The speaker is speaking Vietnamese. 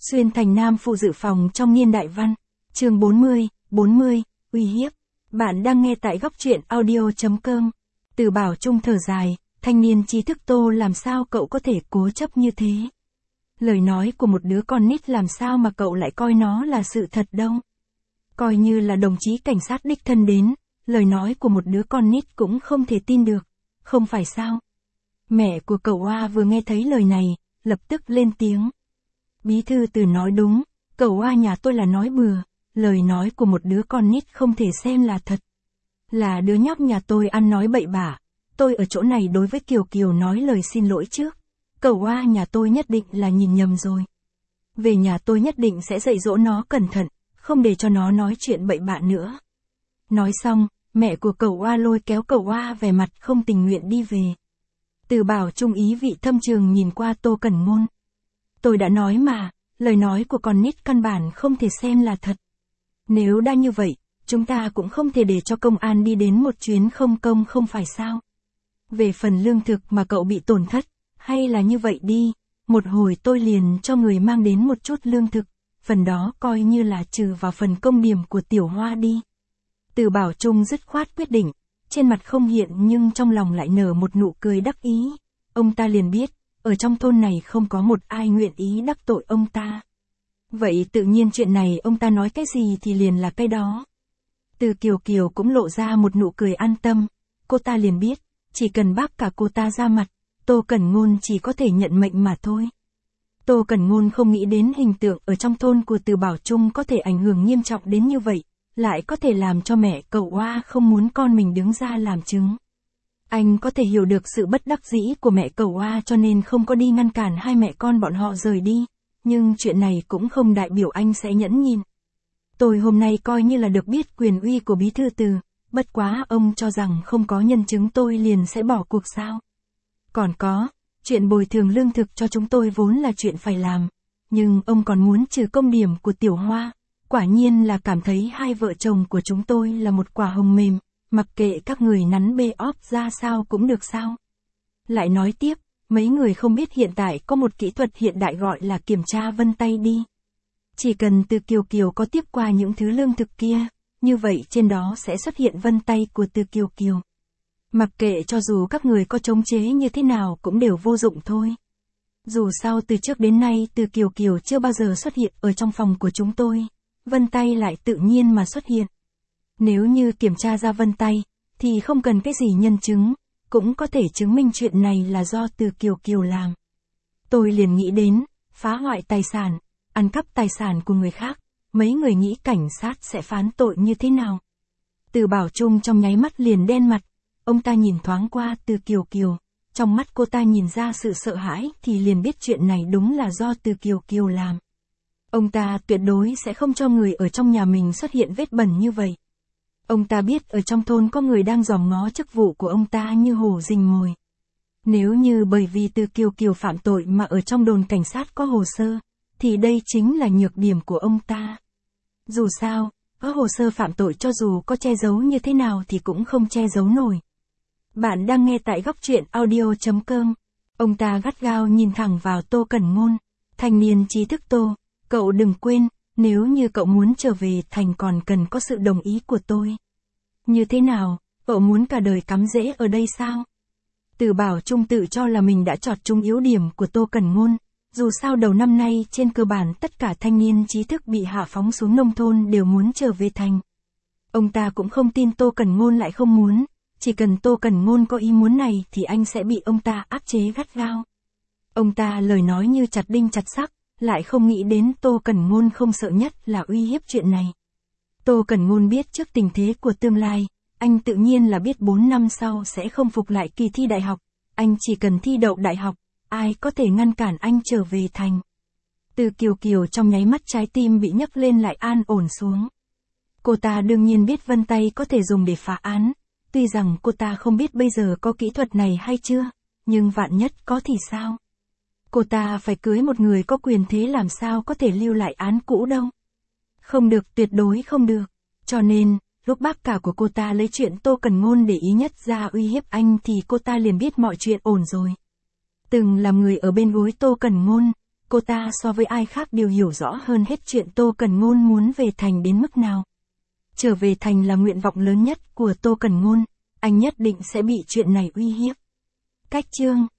Xuyên thành nam phụ dự phòng trong niên đại văn. Chương 40, uy hiếp. Bạn đang nghe tại góc truyện audio.com. Từ Bảo Trung thở dài, thanh niên trí thức Tô, làm sao cậu có thể cố chấp như thế? Lời nói của một đứa con nít làm sao mà cậu lại coi nó là sự thật đâu? Coi như là đồng chí cảnh sát đích thân đến, lời nói của một đứa con nít cũng không thể tin được, không phải sao? Mẹ của cậu Oa vừa nghe thấy lời này, lập tức lên tiếng. Bí thư Từ nói đúng, cậu Oa nhà tôi là nói bừa, lời nói của một đứa con nít không thể xem là thật. Là đứa nhóc nhà tôi ăn nói bậy bạ, tôi ở chỗ này đối với Kiều Kiều nói lời xin lỗi trước. Cậu Oa nhà tôi nhất định là nhìn nhầm rồi. Về nhà tôi nhất định sẽ dạy dỗ nó cẩn thận, không để cho nó nói chuyện bậy bạ nữa. Nói xong, mẹ của cậu Oa lôi kéo cậu Oa vẻ mặt không tình nguyện đi về. Từ Bảo Trung ý vị thâm trường nhìn qua Tô Cẩn Ngôn. Tôi đã nói mà, lời nói của con nít căn bản không thể xem là thật. Nếu đã như vậy, chúng ta cũng không thể để cho công an đi đến một chuyến không công không phải sao? Về phần lương thực mà cậu bị tổn thất, hay là như vậy đi, một hồi tôi liền cho người mang đến một chút lương thực, phần đó coi như là trừ vào phần công điểm của Tiểu Hoa đi. Từ Bảo Trung dứt khoát quyết định, trên mặt không hiện nhưng trong lòng lại nở một nụ cười đắc ý. Ông ta liền biết, ở trong thôn này không có một ai nguyện ý đắc tội ông ta. Vậy tự nhiên chuyện này ông ta nói cái gì thì liền là cái đó. Từ Kiều Kiều cũng lộ ra một nụ cười an tâm, cô ta liền biết, chỉ cần bác cả cô ta ra mặt, Tô Cẩn Ngôn chỉ có thể nhận mệnh mà thôi. Tô Cẩn Ngôn không nghĩ đến hình tượng ở trong thôn của Từ Bảo Trung có thể ảnh hưởng nghiêm trọng đến như vậy, lại có thể làm cho mẹ cậu Oa không muốn con mình đứng ra làm chứng. Anh có thể hiểu được sự bất đắc dĩ của mẹ cậu Oa cho nên không có đi ngăn cản hai mẹ con bọn họ rời đi, nhưng chuyện này cũng không đại biểu anh sẽ nhẫn nhịn. Tôi hôm nay coi như là được biết quyền uy của bí thư Từ, bất quá ông cho rằng không có nhân chứng tôi liền sẽ bỏ cuộc sao? Còn có, chuyện bồi thường lương thực cho chúng tôi vốn là chuyện phải làm, nhưng ông còn muốn trừ công điểm của Tiểu Hoa, quả nhiên là cảm thấy hai vợ chồng của chúng tôi là một quả hồng mềm, mặc kệ các người nắn bê óp ra sao cũng được sao? Lại nói tiếp, mấy người không biết hiện tại có một kỹ thuật hiện đại gọi là kiểm tra vân tay đi. Chỉ cần Từ Kiều Kiều có tiếp qua những thứ lương thực kia, như vậy trên đó sẽ xuất hiện vân tay của Từ Kiều Kiều. Mặc kệ cho dù các người có chống chế như thế nào cũng đều vô dụng thôi. Dù sao từ trước đến nay Từ Kiều Kiều chưa bao giờ xuất hiện ở trong phòng của chúng tôi, vân tay lại tự nhiên mà xuất hiện. Nếu như kiểm tra ra vân tay, thì không cần cái gì nhân chứng, cũng có thể chứng minh chuyện này là do Từ Kiều Kiều làm. Tôi liền nghĩ đến, phá hoại tài sản, ăn cắp tài sản của người khác, mấy người nghĩ cảnh sát sẽ phán tội như thế nào? Từ Bảo Trung trong nháy mắt liền đen mặt, ông ta nhìn thoáng qua Từ Kiều Kiều, trong mắt cô ta nhìn ra sự sợ hãi thì liền biết chuyện này đúng là do Từ Kiều Kiều làm. Ông ta tuyệt đối sẽ không cho người ở trong nhà mình xuất hiện vết bẩn như vậy. Ông ta biết ở trong thôn có người đang dòm ngó chức vụ của ông ta như hổ rình mồi. Nếu như bởi vì Từ Kiều Kiều phạm tội mà ở trong đồn cảnh sát có hồ sơ, thì đây chính là nhược điểm của ông ta. Dù sao, có hồ sơ phạm tội cho dù có che giấu như thế nào thì cũng không che giấu nổi. Bạn đang nghe tại góc truyện audio.com. Ông ta gắt gao nhìn thẳng vào Tô Cẩn Ngôn. Thanh niên trí thức Tô, cậu đừng quên, nếu như cậu muốn trở về thành còn cần có sự đồng ý của tôi. Như thế nào, cậu muốn cả đời cắm rễ ở đây sao? Từ Bảo Trung tự cho là mình đã chọt trúng yếu điểm của Tô Cẩn Ngôn. Dù sao đầu năm nay trên cơ bản tất cả thanh niên trí thức bị hạ phóng xuống nông thôn đều muốn trở về thành. Ông ta cũng không tin Tô Cẩn Ngôn lại không muốn, chỉ cần Tô Cẩn Ngôn có ý muốn này thì anh sẽ bị ông ta áp chế gắt gao. Ông ta lời nói như chặt đinh chặt sắt, lại không nghĩ đến Tô Cẩn Ngôn không sợ nhất là uy hiếp chuyện này. Tô Cẩn Ngôn biết trước tình thế của tương lai, anh tự nhiên là biết 4 năm sau sẽ không phục lại kỳ thi đại học, anh chỉ cần thi đậu đại học. Ai có thể ngăn cản anh trở về thành? Từ Kiều Kiều trong nháy mắt trái tim bị nhấc lên lại an ổn xuống. Cô ta đương nhiên biết vân tay có thể dùng để phá án, tuy rằng cô ta không biết bây giờ có kỹ thuật này hay chưa, nhưng vạn nhất có thì sao? Cô ta phải cưới một người có quyền thế làm sao có thể lưu lại án cũ đâu. Không được, tuyệt đối không được. Cho nên, lúc bác cả của cô ta lấy chuyện Tô Cẩn Ngôn để ý nhất ra uy hiếp anh thì cô ta liền biết mọi chuyện ổn rồi. Từng làm người ở bên gối Tô Cẩn Ngôn, Cô ta so với ai khác đều hiểu rõ hơn hết chuyện Tô Cẩn Ngôn muốn về thành đến mức nào. Trở về thành là nguyện vọng lớn nhất của Tô Cẩn Ngôn, anh nhất định sẽ bị chuyện này uy hiếp. Cách chương